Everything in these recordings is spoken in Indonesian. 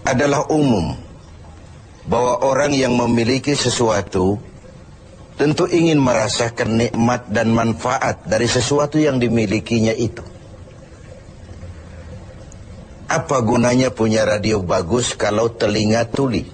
adalah umum bahwa orang yang memiliki sesuatu tentu ingin merasakan nikmat dan manfaat dari sesuatu yang dimilikinya itu. Apa gunanya punya radio bagus kalau telinga tuli?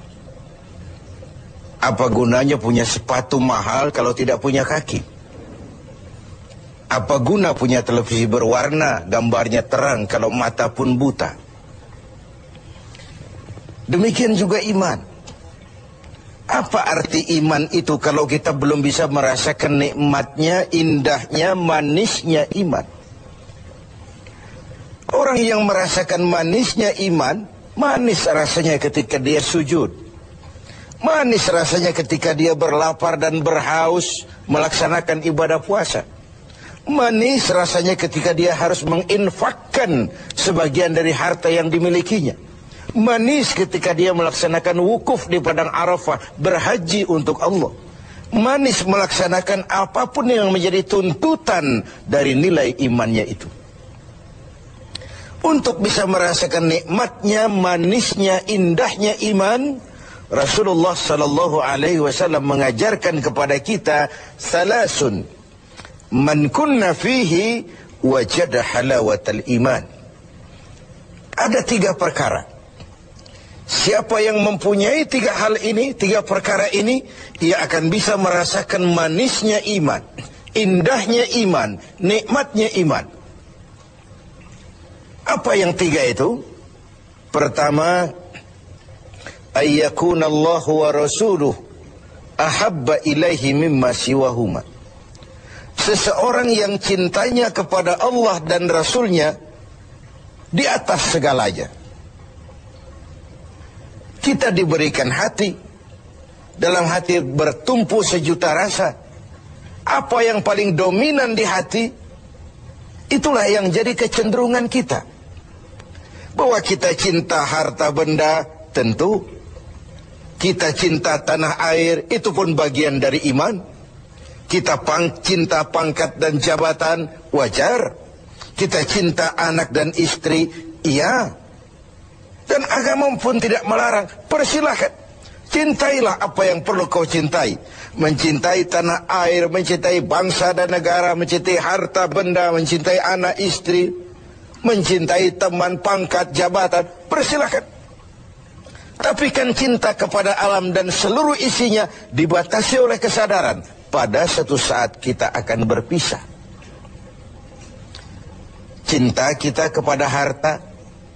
Apa gunanya punya sepatu mahal kalau tidak punya kaki? Apa guna punya televisi berwarna, gambarnya terang kalau mata pun buta? Demikian juga iman. Apa arti iman itu kalau kita belum bisa merasakan nikmatnya, indahnya, manisnya iman? Orang yang merasakan manisnya iman, manis rasanya ketika dia sujud. Manis rasanya ketika dia berlapar dan berhaus melaksanakan ibadah puasa. Manis rasanya ketika dia harus menginfakkan sebagian dari harta yang dimilikinya. Manis ketika dia melaksanakan wukuf di padang Arafah, berhaji untuk Allah. Manis melaksanakan apapun yang menjadi tuntutan dari nilai imannya itu. Untuk bisa merasakan nikmatnya, manisnya, indahnya iman, Rasulullah sallallahu alaihi wasallam mengajarkan kepada kita salasun man kunna fihi wajada halawatal iman. Ada 3 perkara. Siapa yang mempunyai 3 hal ini, 3 perkara ini, ia akan bisa merasakan manisnya iman, indahnya iman, nikmatnya iman. Apa yang 3 itu? Pertama, ayyakuna Allah wa rasuluh ahabba ilaihi mimma siwahuma. Seseorang yang cintanya kepada Allah dan Rasulnya di atas segalanya. Kita diberikan hati, dalam hati bertumpu sejuta rasa. Apa yang paling dominan di hati, itulah yang jadi kecenderungan kita. Bahwa kita cinta harta benda, tentu. Kita cinta tanah air, itu pun bagian dari iman. Kita cinta pangkat dan jabatan, wajar. Kita cinta anak dan istri, iya. Dan agama pun tidak melarang, persilahkan. Cintailah apa yang perlu kau cintai. Mencintai tanah air, mencintai bangsa dan negara, mencintai harta benda, mencintai anak istri, mencintai teman, pangkat, jabatan, persilahkan. Tapi kan cinta kepada alam dan seluruh isinya dibatasi oleh kesadaran. Pada suatu saat kita akan berpisah. Cinta kita kepada harta,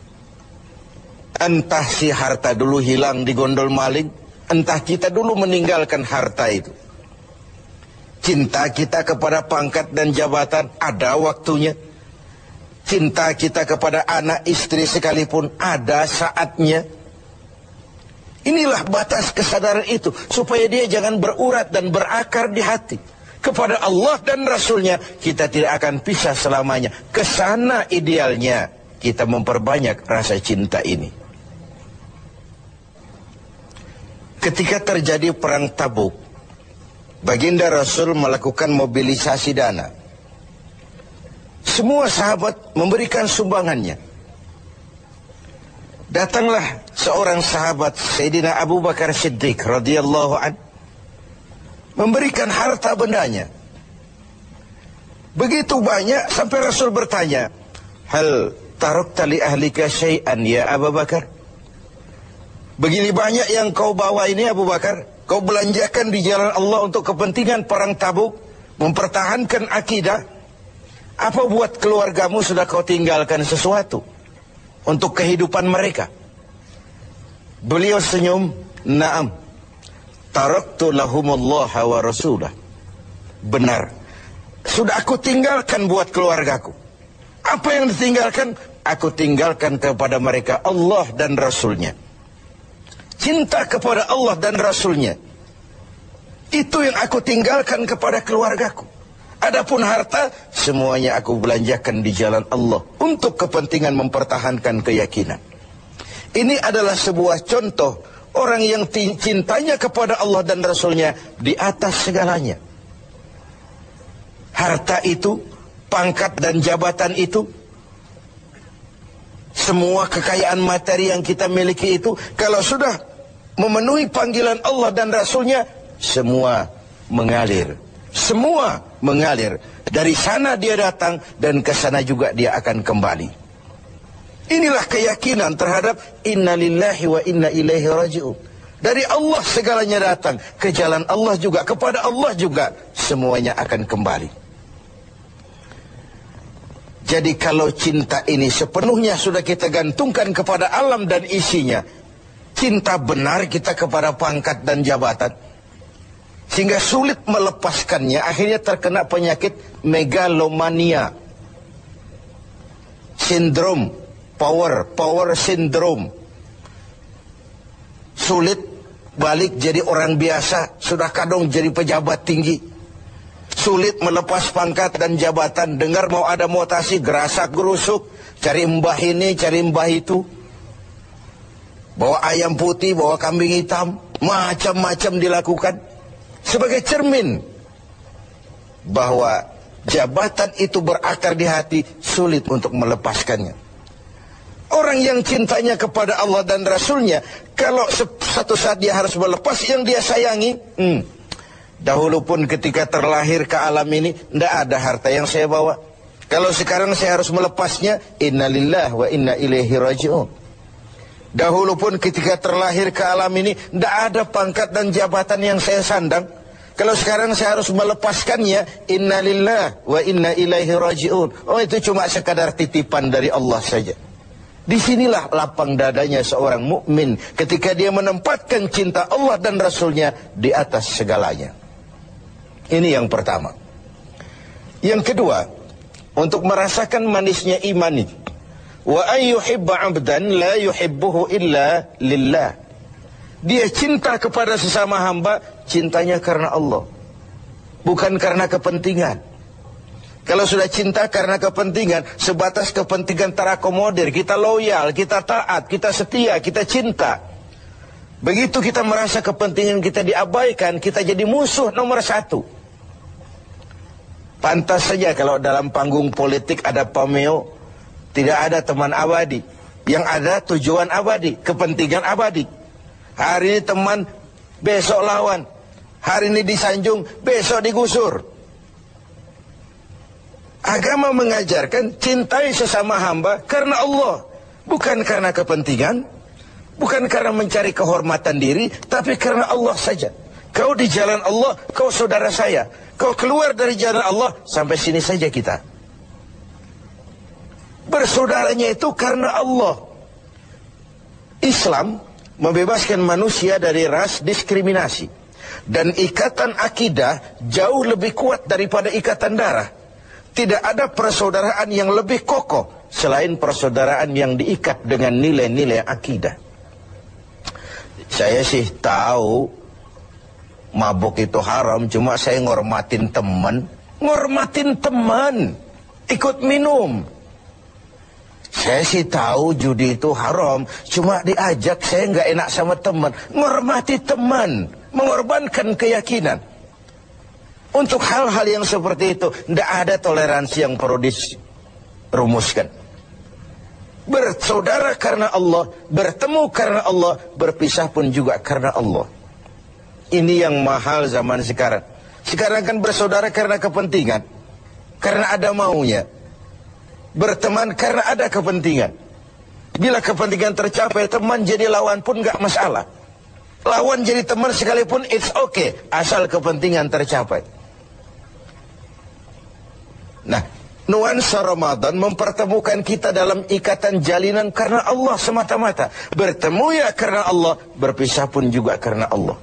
entah si harta dulu hilang di gondol maling, entah kita dulu meninggalkan harta itu. Cinta kita kepada pangkat dan jabatan ada waktunya. Cinta kita kepada anak istri sekalipun ada saatnya. Inilah batas kesadaran itu, supaya dia jangan berurat dan berakar di hati. Kepada Allah dan Rasulnya kita tidak akan pisah selamanya. Kesana idealnya kita memperbanyak rasa cinta ini. Ketika terjadi perang Tabuk, baginda Rasul melakukan mobilisasi dana. Semua sahabat memberikan sumbangannya. Datanglah seorang sahabat, Sayyidina Abu Bakar Siddiq radhiyallahu an, memberikan harta bendanya. Begitu banyak sampai Rasul bertanya, hal tarakta li ahlika syai'an ya Abu Bakar? Begini banyak yang kau bawa ini Abu Bakar, kau belanjakan di jalan Allah untuk kepentingan perang Tabuk, mempertahankan akidah. Apa buat keluargamu sudah kau tinggalkan sesuatu untuk kehidupan mereka? Beliau senyum, na'am, taraktu lahumullaha wa rasulah. Benar, sudah aku tinggalkan buat keluargaku. Apa yang ditinggalkan? Aku tinggalkan kepada mereka Allah dan Rasulnya. Cinta kepada Allah dan Rasulnya, itu yang aku tinggalkan kepada keluargaku. Adapun harta, semuanya aku belanjakan di jalan Allah untuk kepentingan mempertahankan keyakinan. Ini adalah sebuah contoh orang yang cintanya kepada Allah dan Rasulnya di atas segalanya. Harta itu, pangkat dan jabatan itu, semua kekayaan materi yang kita miliki itu, kalau sudah memenuhi panggilan Allah dan Rasulnya, semua mengalir. Semua mengalir. Dari sana dia datang dan ke sana juga dia akan kembali. Inilah keyakinan terhadap inna lillahi wa inna ilaihi raji'un. Dari Allah segalanya datang, ke jalan Allah juga, kepada Allah juga semuanya akan kembali. Jadi kalau cinta ini sepenuhnya sudah kita gantungkan kepada alam dan isinya, cinta benar kita kepada pangkat dan jabatan, sehingga sulit melepaskannya, akhirnya terkena penyakit megalomania, sindrom, power syndrome. Sulit balik jadi orang biasa, sudah kadang jadi pejabat tinggi. Sulit melepas pangkat dan jabatan, dengar mau ada mutasi, gerasak gerusuk, cari mbah ini, cari mbah itu. Bawa ayam putih, bawa kambing hitam, macam-macam dilakukan. Sebagai cermin bahwa jabatan itu berakar di hati, sulit untuk melepaskannya. Orang yang cintanya kepada Allah dan Rasulnya, kalau satu saat dia harus melepas yang dia sayangi, dahulu pun ketika terlahir ke alam ini, tidak ada harta yang saya bawa. Kalau sekarang saya harus melepasnya, innalillah wa inna ilaihi raji'un. Dahulu pun ketika terlahir ke alam ini, tidak ada pangkat dan jabatan yang saya sandang. Kalau sekarang saya harus melepaskannya, innalillah wa inna ilaihi raji'un. Oh, itu cuma sekadar titipan dari Allah saja. Disinilah lapang dadanya seorang mukmin ketika dia menempatkan cinta Allah dan Rasulnya di atas segalanya. Ini yang pertama. Yang kedua, untuk merasakan manisnya iman ini, wa ayyuhibba 'abdan la yuhibbuhu illa lillah. Dia cinta kepada sesama hamba, cintanya karena Allah, bukan karena kepentingan. Kalau sudah cinta karena kepentingan, sebatas kepentingan terakomodir, kita loyal, kita taat, kita setia, kita cinta. Begitu kita merasa kepentingan kita diabaikan, kita jadi musuh nomor satu. Pantas saja kalau dalam panggung politik ada pameo, tidak ada teman abadi. Yang ada tujuan abadi, kepentingan abadi. Hari ini teman, besok lawan. Hari ini disanjung, besok digusur. Agama mengajarkan cintai sesama hamba karena Allah, bukan karena kepentingan, bukan karena mencari kehormatan diri, tapi karena Allah saja. Kau di jalan Allah, kau saudara saya. Kau keluar dari jalan Allah, sampai sini saja kita. Bersaudaranya itu karena Allah. Islam membebaskan manusia dari ras diskriminasi, dan ikatan akidah jauh lebih kuat daripada ikatan darah. Tidak ada persaudaraan yang lebih kokoh selain persaudaraan yang diikat dengan nilai-nilai akidah. Saya sih tahu mabuk itu haram, cuma saya ngormatin teman. Ngormatin teman, ikut minum. Saya sih tahu judi itu haram, cuma diajak, saya nggak enak sama teman. Ngormati teman, mengorbankan keyakinan. Untuk hal-hal yang seperti itu, tidak ada toleransi yang perlu dirumuskan. Bersaudara karena Allah, bertemu karena Allah, berpisah pun juga karena Allah. Ini yang mahal zaman sekarang. Sekarang kan bersaudara karena kepentingan, karena ada maunya. Berteman karena ada kepentingan. Bila kepentingan tercapai, teman jadi lawan pun nggak masalah. Lawan jadi teman sekalipun it's okay, asal kepentingan tercapai. Nah, nuansa Ramadan mempertemukan kita dalam ikatan jalinan karena Allah semata-mata. Bertemu ya karena Allah, berpisah pun juga karena Allah.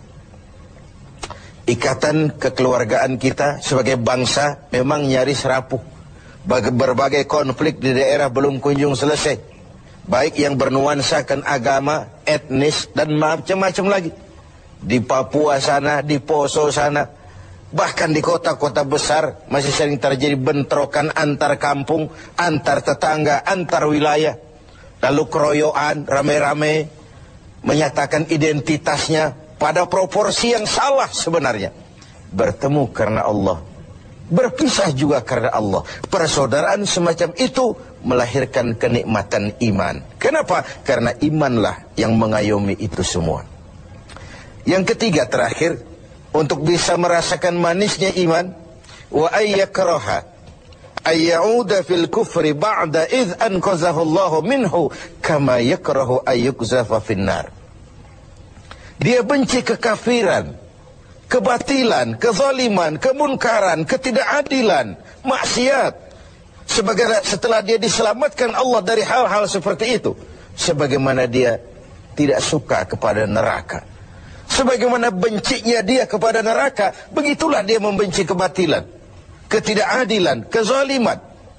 Ikatan kekeluargaan kita sebagai bangsa memang nyaris rapuh. Berbagai konflik di daerah belum kunjung selesai, baik yang bernuansakan agama, etnis, dan macam-macam lagi. Di Papua sana, di Poso sana, bahkan di kota-kota besar masih sering terjadi bentrokan antar kampung, antar tetangga, antar wilayah. Lalu keroyokan, rame-rame menyatakan identitasnya pada proporsi yang salah sebenarnya. Bertemu karena Allah, berpisah juga karena Allah. Persaudaraan semacam itu melahirkan kenikmatan iman. Kenapa? Karena imanlah yang mengayomi itu semua. Yang ketiga terakhir, untuk bisa merasakan manisnya iman, wa ayyakraha ayyauda fil kufri ba'da idh anqazahu Allahu minhu kama yakrahu ayyukzafa finnar. Dia benci kekafiran, kebatilan, kezaliman, kemunkaran, ketidakadilan, maksiat. Setelah dia diselamatkan Allah dari hal-hal seperti itu, sebagaimana dia tidak suka kepada neraka, sebagaimana bencinya dia kepada neraka, begitulah dia membenci kebatilan, ketidakadilan, kezaliman.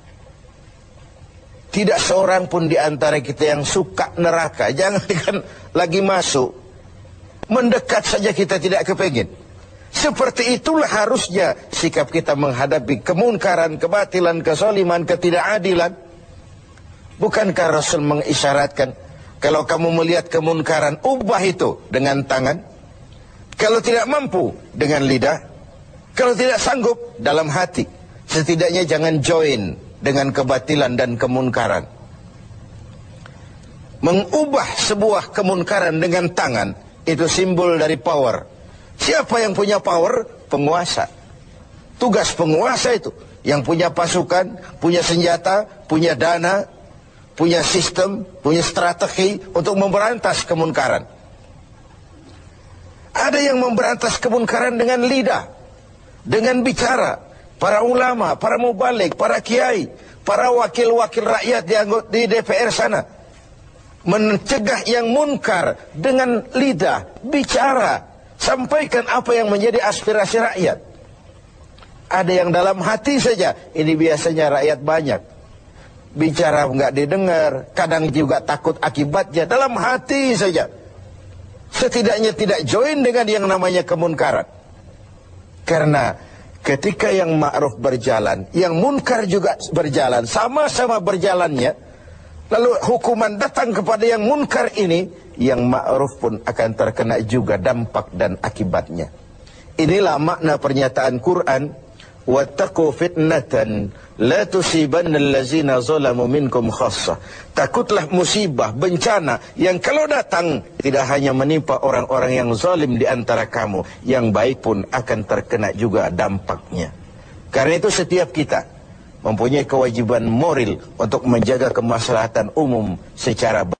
Tidak seorang pun di antara kita yang suka neraka. Jangankan lagi masuk, mendekat saja kita tidak kepengin. Seperti itulah harusnya sikap kita menghadapi kemunkaran, kebatilan, kezaliman, ketidakadilan. Bukankah Rasul mengisyaratkan, kalau kamu melihat kemunkaran, ubah itu dengan tangan. Kalau tidak mampu, dengan lidah. Kalau tidak sanggup, dalam hati. Setidaknya jangan join dengan kebatilan dan kemunkaran. Mengubah sebuah kemunkaran dengan tangan, itu simbol dari power. Siapa yang punya power? Penguasa. Tugas penguasa itu, yang punya pasukan, punya senjata, punya dana, punya sistem, punya strategi untuk memberantas kemunkaran. Ada yang memberantas kemunkaran dengan lidah, dengan bicara. Para ulama, para mubalik, para kiai, para wakil-wakil rakyat di DPR sana, mencegah yang munkar dengan lidah, bicara. Sampaikan apa yang menjadi aspirasi rakyat. Ada yang dalam hati saja, ini biasanya rakyat banyak. Bicara nggak didengar, kadang juga takut akibatnya, dalam hati saja. Setidaknya tidak join dengan yang namanya kemunkaran. Karena ketika yang ma'ruf berjalan, yang munkar juga berjalan, sama-sama berjalannya, lalu hukuman datang kepada yang munkar ini, yang ma'ruf pun akan terkena juga dampak dan akibatnya. Inilah makna pernyataan Quran, wattaqu fitnatan la tusibanna allazina zalamu minkum khassah. Takutlah musibah, bencana yang kalau datang tidak hanya menimpa orang-orang yang zalim di antara kamu, yang baik pun akan terkena juga dampaknya. Karena itu setiap kita mempunyai kewajiban moral untuk menjaga kemaslahatan umum secara